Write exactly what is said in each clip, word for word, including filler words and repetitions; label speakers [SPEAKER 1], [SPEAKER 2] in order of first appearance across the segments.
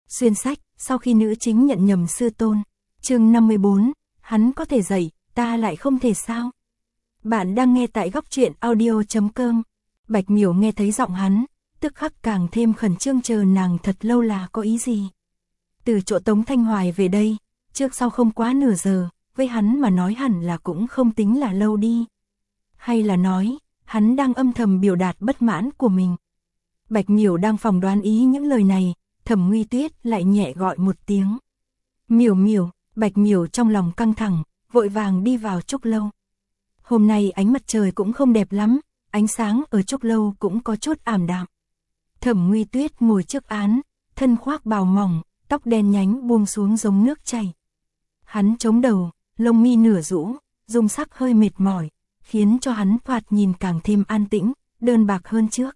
[SPEAKER 1] Xuyên sách, sau khi nữ chính nhận nhầm sư tôn. Chương năm mươi bốn, hắn có thể dạy, ta lại không thể sao? Bạn đang nghe tại góc truyện audio chấm com. Bạch Miểu nghe thấy giọng hắn, tức khắc càng thêm khẩn trương chờ nàng thật lâu là có ý gì. Từ chỗ Tống Thanh Hoài về đây, trước sau không quá nửa giờ, với hắn mà nói hẳn là cũng không tính là lâu đi. Hay là nói, hắn đang âm thầm biểu đạt bất mãn của mình. Bạch Miểu đang phỏng đoán ý những lời này, Thẩm Nguy Tuyết lại nhẹ gọi một tiếng. Miểu Miểu, Bạch Miểu trong lòng căng thẳng, vội vàng đi vào trúc lâu. Hôm nay ánh mặt trời cũng không đẹp lắm, ánh sáng ở trúc lâu cũng có chút ảm đạm. Thẩm Nguy Tuyết ngồi trước án, thân khoác bào mỏng, tóc đen nhánh buông xuống giống nước chảy. Hắn chống đầu, lông mi nửa rũ, dung sắc hơi mệt mỏi, khiến cho hắn thoạt nhìn càng thêm an tĩnh, đơn bạc hơn trước.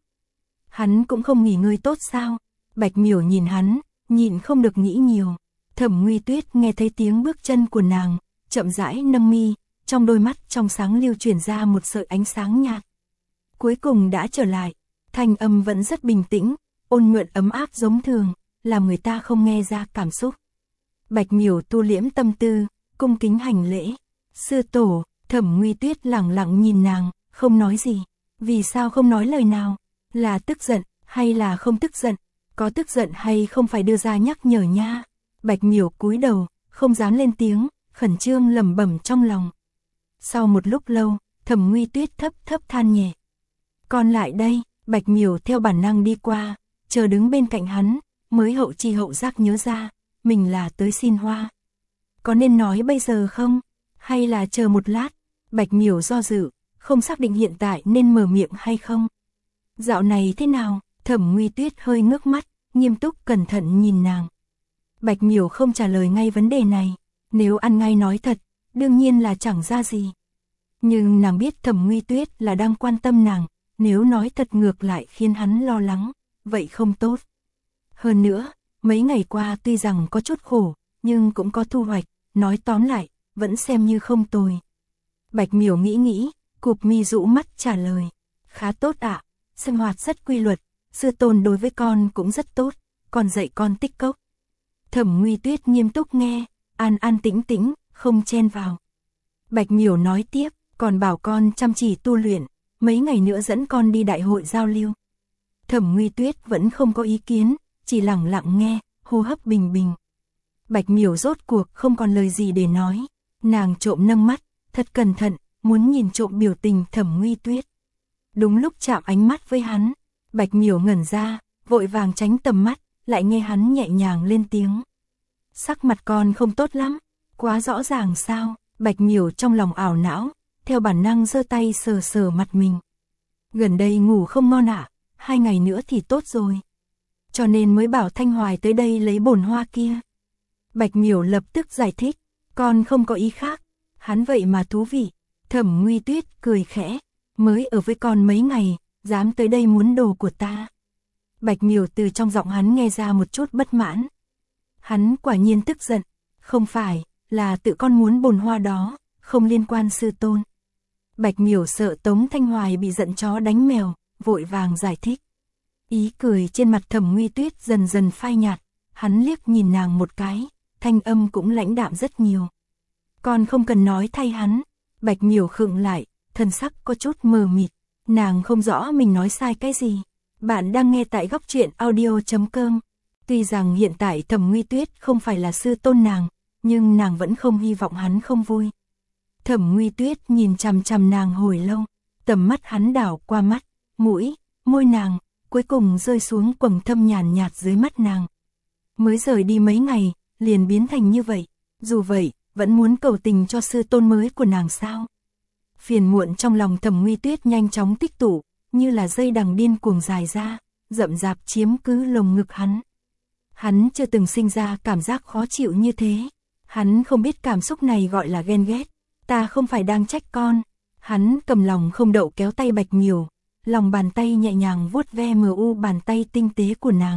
[SPEAKER 1] Hắn cũng không nghỉ ngơi tốt sao? Bạch Miểu nhìn hắn, nhịn không được nghĩ nhiều. Thẩm Nguy Tuyết nghe thấy tiếng bước chân của nàng, chậm rãi nâng mi, trong đôi mắt trong sáng lưu chuyển ra một sợi ánh sáng nhạt. Cuối cùng đã trở lại, thanh âm vẫn rất bình tĩnh, ôn nhuận ấm áp giống thường, làm người ta không nghe ra cảm xúc. Bạch Miểu tu liễm tâm tư, cung kính hành lễ. Sư tổ. Thẩm Nguy Tuyết lẳng lặng nhìn nàng, không nói gì. Vì sao không nói lời nào? Là tức giận, hay là không tức giận? Có tức giận hay không phải đưa ra nhắc nhở nha? Bạch Miểu cúi đầu, không dám lên tiếng, khẩn trương lẩm bẩm trong lòng. Sau một lúc lâu, Thẩm Nguy Tuyết thấp thấp than nhẹ. Còn lại đây, Bạch Miểu theo bản năng đi qua, chờ đứng bên cạnh hắn, mới hậu chi hậu giác nhớ ra, mình là tới xin hoa. Có nên nói bây giờ không? Hay là chờ một lát? Bạch Miểu do dự, không xác định hiện tại nên mở miệng hay không. Dạo này thế nào? Thẩm Nguy Tuyết hơi ngước mắt, nghiêm túc cẩn thận nhìn nàng. Bạch Miểu không trả lời ngay vấn đề này, nếu ăn ngay nói thật, đương nhiên là chẳng ra gì. Nhưng nàng biết Thẩm Nguy Tuyết là đang quan tâm nàng, nếu nói thật ngược lại khiến hắn lo lắng, vậy không tốt. Hơn nữa, mấy ngày qua tuy rằng có chút khổ, nhưng cũng có thu hoạch, nói tóm lại, vẫn xem như không tồi. Bạch Miểu nghĩ nghĩ, cụp mi rũ mắt trả lời. Khá tốt ạ, sinh hoạt rất quy luật, sư tôn đối với con cũng rất tốt, còn dạy con tích cốc. Thẩm Nguy Tuyết nghiêm túc nghe, an an tĩnh tĩnh, không chen vào. Bạch Miểu nói tiếp, còn bảo con chăm chỉ tu luyện, mấy ngày nữa dẫn con đi đại hội giao lưu. Thẩm Nguy Tuyết vẫn không có ý kiến, chỉ lặng lặng nghe, hô hấp bình bình. Bạch Miểu rốt cuộc không còn lời gì để nói, nàng trộm nâng mắt, thật cẩn thận, muốn nhìn trộm biểu tình Thẩm Nguy Tuyết. Đúng lúc chạm ánh mắt với hắn, Bạch Miểu ngẩn ra, vội vàng tránh tầm mắt, lại nghe hắn nhẹ nhàng lên tiếng. Sắc mặt con không tốt lắm, quá rõ ràng sao? Bạch Miểu trong lòng ảo não, theo bản năng giơ tay sờ sờ mặt mình. Gần đây ngủ không ngon ạ, hai ngày nữa thì tốt rồi. Cho nên mới bảo Thanh Hoài tới đây lấy bồn hoa kia. Bạch Miểu lập tức giải thích, con không có ý khác. Hắn vậy mà thú vị. Thẩm Nguy Tuyết cười khẽ, mới ở với con mấy ngày, dám tới đây muốn đồ của ta. Bạch Miểu từ trong giọng hắn nghe ra một chút bất mãn. Hắn quả nhiên tức giận, không phải, là tự con muốn bồn hoa đó, không liên quan sư tôn. Bạch Miểu sợ Tống Thanh Hoài bị giận chó đánh mèo, vội vàng giải thích. Ý cười trên mặt Thẩm Nguy Tuyết dần dần phai nhạt, hắn liếc nhìn nàng một cái, thanh âm cũng lãnh đạm rất nhiều. Con không cần nói thay hắn. Bạch Miểu khựng lại, thần sắc có chút mờ mịt, nàng không rõ mình nói sai cái gì. Bạn đang nghe tại góc truyện audio chấm com. Tuy rằng hiện tại Thẩm Nguy Tuyết không phải là sư tôn nàng, nhưng nàng vẫn không hy vọng hắn không vui. Thẩm Nguy Tuyết nhìn chằm chằm nàng hồi lâu, tầm mắt hắn đảo qua mắt, mũi, môi nàng, cuối cùng rơi xuống quầng thâm nhàn nhạt dưới mắt nàng. Mới rời đi mấy ngày, liền biến thành như vậy, dù vậy, vẫn muốn cầu tình cho sư tôn mới của nàng sao? Phiền muộn trong lòng Thẩm Nguy Tuyết nhanh chóng tích tụ, như là dây đằng điên cuồng dài ra, rậm rạp chiếm cứ lồng ngực hắn. Hắn chưa từng sinh ra cảm giác khó chịu như thế. Hắn không biết cảm xúc này gọi là ghen ghét. Ta không phải đang trách con. Hắn cầm lòng không đậu kéo tay Bạch Miểu, lòng bàn tay nhẹ nhàng vuốt ve mờ u bàn tay tinh tế của nàng.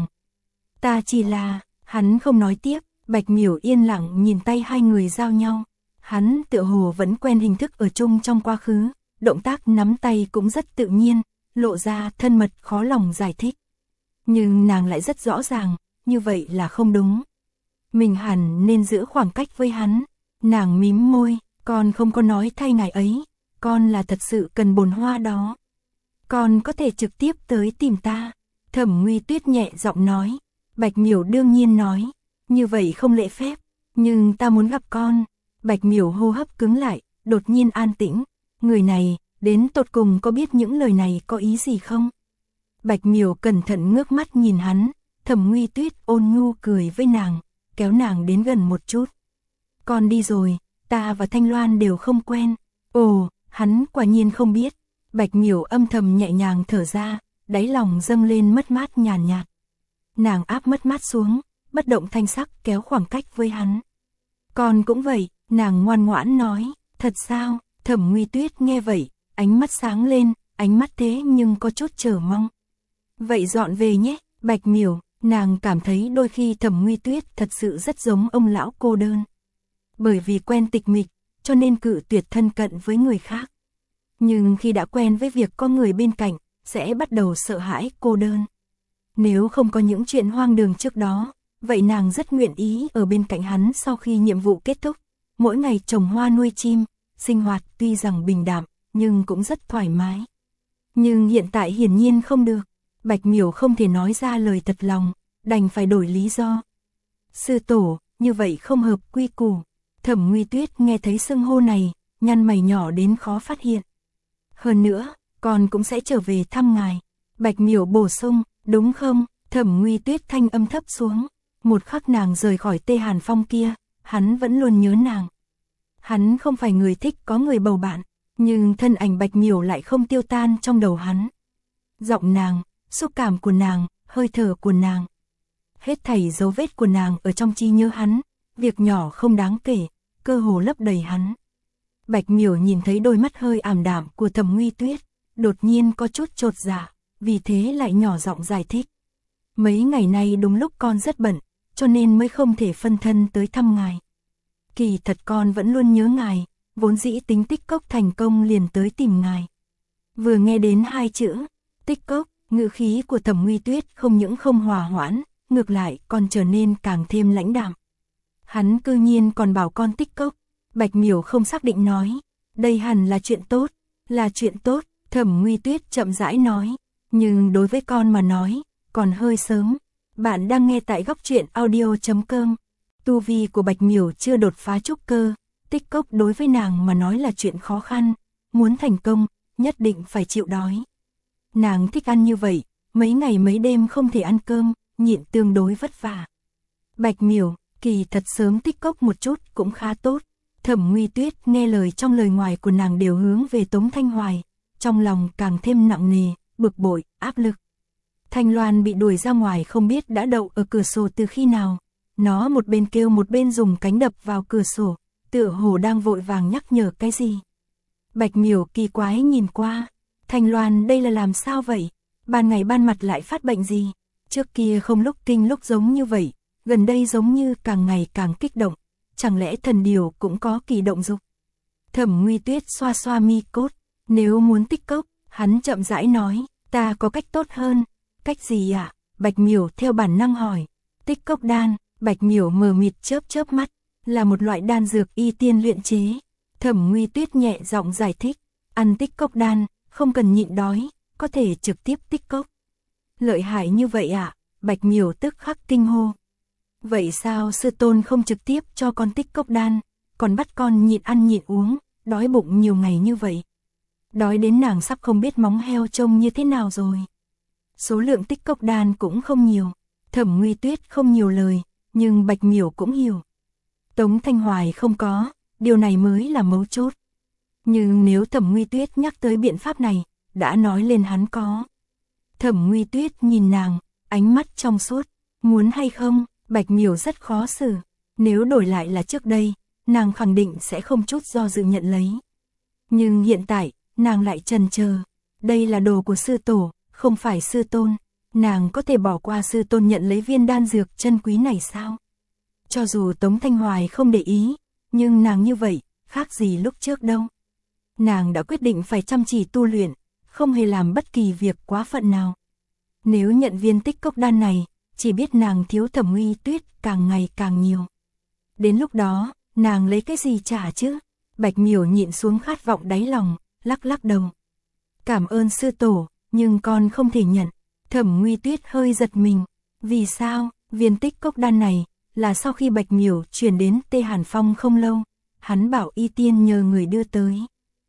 [SPEAKER 1] Ta chỉ là, hắn không nói tiếp. Bạch Miểu yên lặng nhìn tay hai người giao nhau. Hắn tựa hồ vẫn quen hình thức ở chung trong quá khứ, động tác nắm tay cũng rất tự nhiên, lộ ra thân mật khó lòng giải thích. Nhưng nàng lại rất rõ ràng, như vậy là không đúng. Mình hẳn nên giữ khoảng cách với hắn. Nàng mím môi, con không có nói thay ngài ấy, con là thật sự cần bồn hoa đó. Con có thể trực tiếp tới tìm ta. Thẩm Nguy Tuyết nhẹ giọng nói. Bạch Miểu đương nhiên nói, như vậy không lễ phép, nhưng ta muốn gặp con. Bạch Miểu hô hấp cứng lại, đột nhiên an tĩnh. Người này, đến tột cùng có biết những lời này có ý gì không? Bạch Miểu cẩn thận ngước mắt nhìn hắn, Thẩm Nguy Tuyết ôn nhu cười với nàng, kéo nàng đến gần một chút. Con đi rồi, ta và Thanh Loan đều không quen. Ồ, hắn quả nhiên không biết. Bạch Miểu âm thầm nhẹ nhàng thở ra, đáy lòng dâng lên mất mát nhàn nhạt, nhạt. Nàng áp mất mát xuống, bất động thanh sắc kéo khoảng cách với hắn. Con cũng vậy, nàng ngoan ngoãn nói. Thật sao? Thẩm Nguy Tuyết nghe vậy, ánh mắt sáng lên, ánh mắt thế nhưng có chút chờ mong. Vậy dọn về nhé. Bạch Miểu, nàng cảm thấy đôi khi Thẩm Nguy Tuyết thật sự rất giống ông lão cô đơn. Bởi vì quen tịch mịch, cho nên cự tuyệt thân cận với người khác. Nhưng khi đã quen với việc có người bên cạnh, sẽ bắt đầu sợ hãi cô đơn. Nếu không có những chuyện hoang đường trước đó, vậy nàng rất nguyện ý ở bên cạnh hắn sau khi nhiệm vụ kết thúc. Mỗi ngày trồng hoa nuôi chim, sinh hoạt tuy rằng bình đạm, nhưng cũng rất thoải mái. Nhưng hiện tại hiển nhiên không được. Bạch Miểu không thể nói ra lời thật lòng, đành phải đổi lý do. Sư tổ, như vậy không hợp quy củ. Thẩm Nguy Tuyết nghe thấy xưng hô này, nhăn mày nhỏ đến khó phát hiện. Hơn nữa, con cũng sẽ trở về thăm ngài. Bạch Miểu bổ sung, đúng không? Thẩm Nguy Tuyết thanh âm thấp xuống. Một khắc nàng rời khỏi Tê Hàn Phong kia, hắn vẫn luôn nhớ nàng. Hắn không phải người thích có người bầu bạn, nhưng thân ảnh Bạch Miểu lại không tiêu tan trong đầu hắn. Giọng nàng, xúc cảm của nàng, hơi thở của nàng. Hết thảy dấu vết của nàng ở trong trí nhớ hắn, việc nhỏ không đáng kể, cơ hồ lấp đầy hắn. Bạch Miểu nhìn thấy đôi mắt hơi ảm đạm của Thẩm Nguy Tuyết, đột nhiên có chút chột dạ, vì thế lại nhỏ giọng giải thích. Mấy ngày nay đúng lúc con rất bận, cho nên mới không thể phân thân tới thăm ngài. Kỳ thật con vẫn luôn nhớ ngài, vốn dĩ tính tích cốc thành công liền tới tìm ngài. Vừa nghe đến hai chữ, tích cốc, ngữ khí của Thẩm Nguy Tuyết không những không hòa hoãn, ngược lại còn trở nên càng thêm lãnh đạm. Hắn cư nhiên còn bảo con tích cốc. Bạch Miểu không xác định nói, đây hẳn là chuyện tốt, là chuyện tốt. Thẩm Nguy Tuyết chậm rãi nói, nhưng đối với con mà nói, còn hơi sớm. Bạn đang nghe tại góc truyện audio chấm com. Tu vi của Bạch Miểu chưa đột phá trúc cơ, tích cốc đối với nàng mà nói là chuyện khó khăn, muốn thành công, nhất định phải chịu đói. Nàng thích ăn như vậy, mấy ngày mấy đêm không thể ăn cơm, nhịn tương đối vất vả. Bạch Miểu, kỳ thật sớm tích cốc một chút cũng khá tốt. Thẩm Nguy Tuyết nghe lời trong lời ngoài của nàng đều hướng về Tống Thanh Hoài, trong lòng càng thêm nặng nề, bực bội, áp lực. Thanh Loan bị đuổi ra ngoài không biết đã đậu ở cửa sổ từ khi nào. Nó một bên kêu một bên dùng cánh đập vào cửa sổ, tựa hồ đang vội vàng nhắc nhở cái gì. Bạch Miểu kỳ quái nhìn qua, Thanh Loan đây là làm sao vậy? Ban ngày ban mặt lại phát bệnh gì? Trước kia không lúc kinh lúc giống như vậy, gần đây giống như càng ngày càng kích động, chẳng lẽ thần điều cũng có kỳ động dục? Thẩm Nguy Tuyết xoa xoa mi cốt, nếu muốn tích cốc, hắn chậm rãi nói, ta có cách tốt hơn. Cách gì ạ? À? Bạch Miểu theo bản năng hỏi. Tích cốc đan. Bạch Miểu mờ mịt chớp chớp mắt, là một loại đan dược y tiên luyện chế. Thẩm Nguy Tuyết nhẹ giọng giải thích, ăn tích cốc đan, không cần nhịn đói, có thể trực tiếp tích cốc. Lợi hại như vậy ạ? À? Bạch Miểu tức khắc kinh hô. Vậy sao sư tôn không trực tiếp cho con tích cốc đan, còn bắt con nhịn ăn nhịn uống, đói bụng nhiều ngày như vậy? Đói đến nàng sắp không biết móng heo trông như thế nào rồi. Số lượng tích cốc đan cũng không nhiều. Thẩm Nguy Tuyết không nhiều lời, nhưng Bạch Miểu cũng hiểu. Tống Thanh Hoài không có, điều này mới là mấu chốt. Nhưng nếu Thẩm Nguy Tuyết nhắc tới biện pháp này, đã nói lên hắn có. Thẩm Nguy Tuyết nhìn nàng, ánh mắt trong suốt, muốn hay không? Bạch Miểu rất khó xử. Nếu đổi lại là trước đây, nàng khẳng định sẽ không chút do dự nhận lấy. Nhưng hiện tại, nàng lại chần chờ. Đây là đồ của sư tổ, không phải sư tôn. Nàng có thể bỏ qua sư tôn nhận lấy viên đan dược chân quý này sao? Cho dù Tống Thanh Hoài không để ý, nhưng nàng như vậy, khác gì lúc trước đâu. Nàng đã quyết định phải chăm chỉ tu luyện, không hề làm bất kỳ việc quá phận nào. Nếu nhận viên tích cốc đan này, chỉ biết nàng thiếu Thẩm Uy Tuyết càng ngày càng nhiều. Đến lúc đó, nàng lấy cái gì trả chứ? Bạch Miểu nhịn xuống khát vọng đáy lòng, lắc lắc đầu. Cảm ơn sư tổ, nhưng con không thể nhận. Thẩm Uy Tuyết hơi giật mình. Vì sao? Viên tích cốc đan này là sau khi Bạch Miểu chuyển đến Tê Hàn Phong không lâu, hắn bảo Y Tiên nhờ người đưa tới.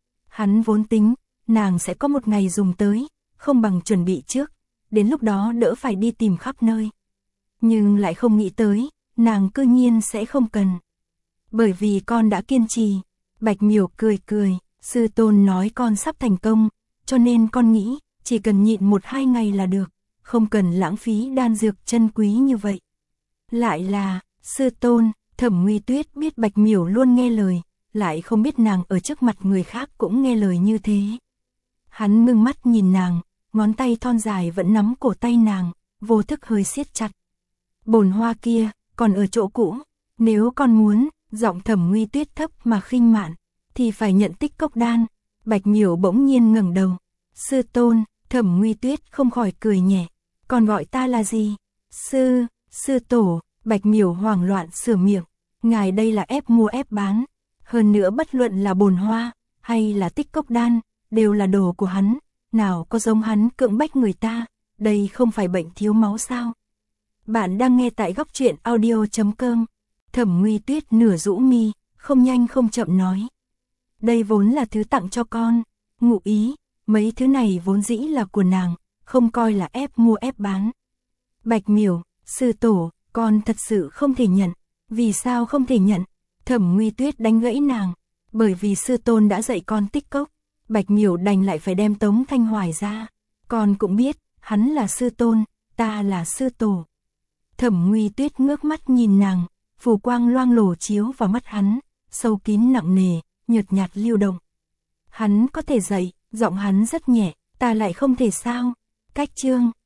[SPEAKER 1] Hắn vốn tính, nàng sẽ có một ngày dùng tới, không bằng chuẩn bị trước, đến lúc đó đỡ phải đi tìm khắp nơi. Nhưng lại không nghĩ tới, nàng cư nhiên sẽ không cần. Bởi vì con đã kiên trì. Bạch Miểu cười cười, sư tôn nói con sắp thành công, cho nên con nghĩ, chỉ cần nhịn một hai ngày là được, không cần lãng phí đan dược chân quý như vậy. Lại là, sư tôn, Thẩm Uy Tuyết biết Bạch Miểu luôn nghe lời, lại không biết nàng ở trước mặt người khác cũng nghe lời như thế. Hắn ngưng mắt nhìn nàng, ngón tay thon dài vẫn nắm cổ tay nàng, vô thức hơi siết chặt. Bồn hoa kia, còn ở chỗ cũ, nếu con muốn, giọng Thẩm Uy Tuyết thấp mà khinh mạn, thì phải nhận tích cốc đan. Bạch Miểu bỗng nhiên ngẩng đầu. Sư tôn, Thẩm Uy Tuyết không khỏi cười nhẹ. Còn gọi ta là gì? Sư, sư tổ. Bạch Miểu hoảng loạn sửa miệng. Ngài đây là ép mua ép bán. Hơn nữa bất luận là bồn hoa, hay là tích cốc đan, đều là đồ của hắn. Nào có giống hắn cưỡng bách người ta, đây không phải bệnh thiếu máu sao? Bạn đang nghe tại góc truyện audio chấm com. Thẩm Uy Tuyết nửa rũ mi, không nhanh không chậm nói. Đây vốn là thứ tặng cho con. Ngụ ý, mấy thứ này vốn dĩ là của nàng, không coi là ép mua ép bán. Bạch Miểu, sư tổ, con thật sự không thể nhận. Vì sao không thể nhận? Thẩm Uy Tuyết đánh gãy nàng. Bởi vì sư tôn đã dạy con tích cốc. Bạch Miểu đành lại phải đem Tống Thanh Hoài ra. Con cũng biết, hắn là sư tôn, ta là sư tổ. Thẩm Uy Tuyết ngước mắt nhìn nàng, phù quang loang lổ chiếu vào mắt hắn, sâu kín nặng nề, nhợt nhạt lưu động. Hắn có thể dạy, giọng hắn rất nhẹ, ta lại không thể sao? Cách chương